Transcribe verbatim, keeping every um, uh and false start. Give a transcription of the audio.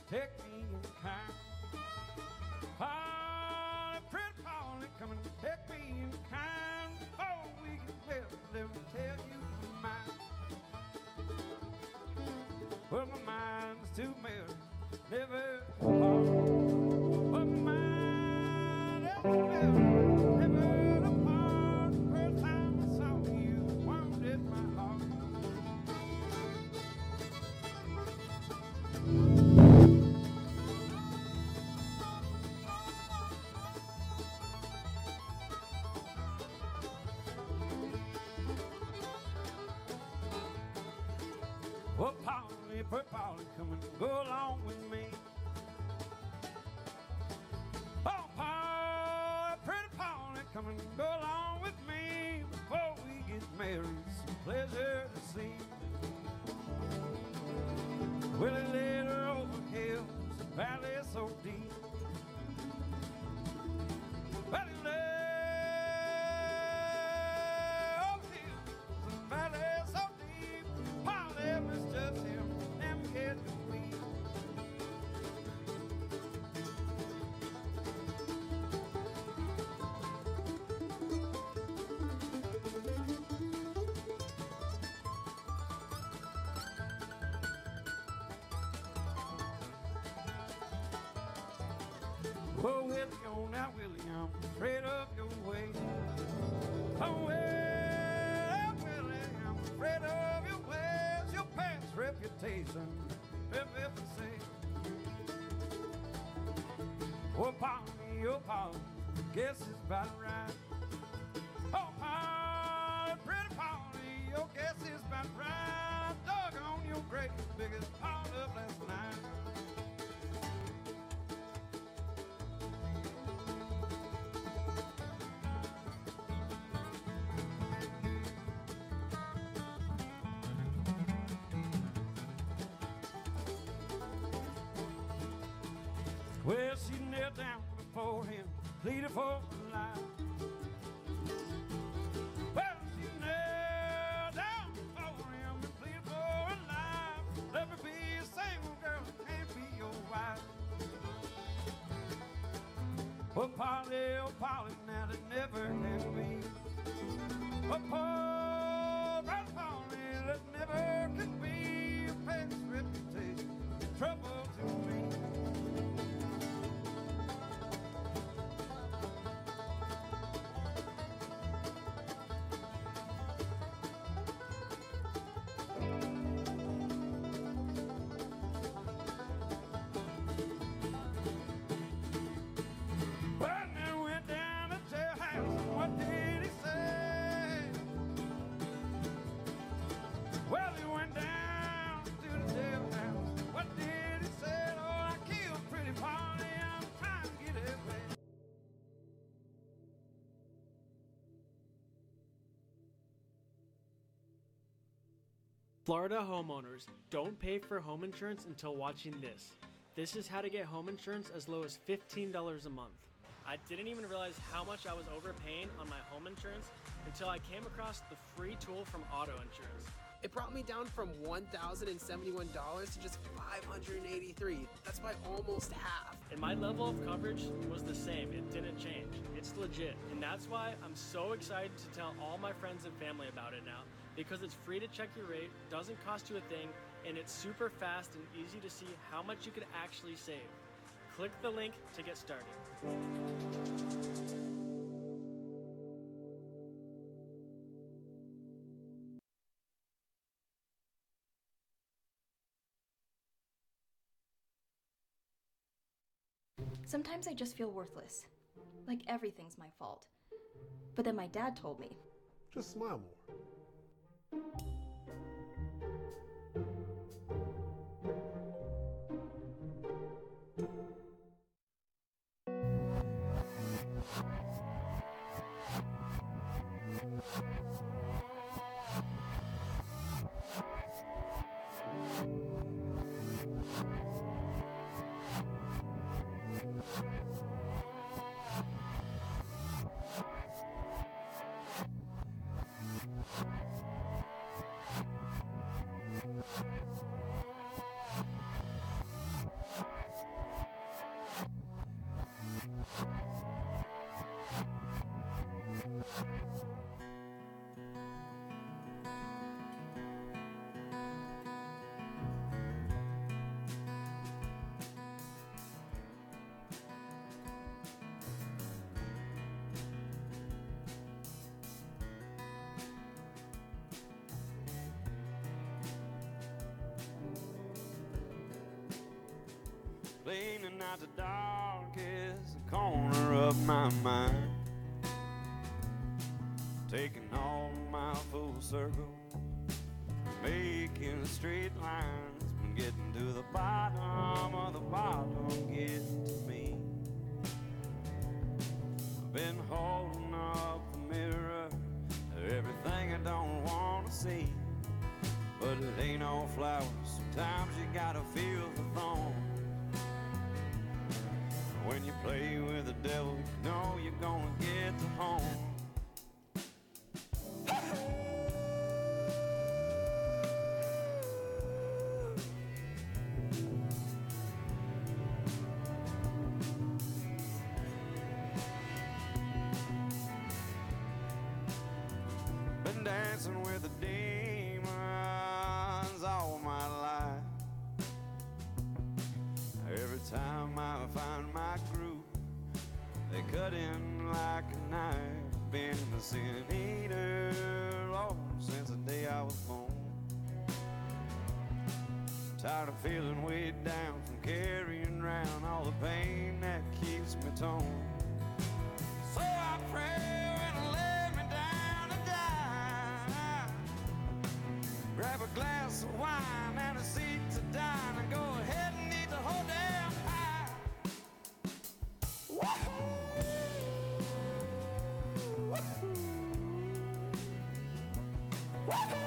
take me in kind. Polly, pretty Polly, come and take me in kind. Before we get well, let me tell you mine. Well, my mind's too married, never apart. Well, my mind is married, never apart. First time I saw you, wounded my heart. Well, Polly, pretty Polly, come and go along with me. Oh, Polly, pretty Polly, come and go along with me. Before we get married, some pleasure to see. Well, he led her over hills, a valley so deep. Well, he led over hills, a valley so deep. Polly was just him, them get the weed. Oh, Willie, oh, now, Willie, I'm afraid of your ways. Oh, well, Willie, I'm afraid of your ways. Your past reputation, if ever say. Oh, Polly, oh, Polly, guess it's about right. Oh, Polly, pretty Polly, your guess is about right. Dog on your great biggest part of last night. Well, she knelt down before him, pleaded for her life. Well, she knelt down before him and pleaded for her life. Let me be a single girl, can't be your wife. Oh, Polly, oh, Polly, now that never can be. Oh, poor brother Polly, that never can be. A past reputation, trouble to me. Well, then went down to jailhouse, and what did he say? Well, he went down to the jailhouse. What did he say? Oh, I killed pretty Polly, I'm trying to get away. Florida homeowners, don't pay for home insurance until watching this. This is how to get home insurance as low as fifteen dollars a month. I didn't even realize how much I was overpaying on my home insurance until I came across the free tool from Auto Insurance. It brought me down from one thousand seventy-one dollars to just five hundred eighty-three dollars. That's by almost half. And my level of coverage was the same. It didn't change. It's legit. And that's why I'm so excited to tell all my friends and family about it now, because it's free to check your rate, doesn't cost you a thing, and it's super fast and easy to see how much you could actually save. Click the link to get started. Sometimes I just feel worthless, like everything's my fault. But then my dad told me, Just smile more. cleaning out the darkest corner of my mind, taking all my full circle, making straight lines, when getting to the bottom of the bottom gets to me. I've been holding up the mirror, everything I don't want to see, but it ain't all flowers. Sometimes you gotta feel the thorn. When you play with the devil, you know you're gonna get the horn. Been dancing with the demons all my life. Every time I find my groove, they cut in like a knife. Been a sin eater, Lord, since the day I was born. Tired of feeling weighed down from carrying around all the pain that keeps me torn. So I pray when I lay me down to die, grab a glass of wine and a seat to dine, and go ahead and eat the whole damn pie. Woo-hoo! Woo-hoo! Woo-hoo!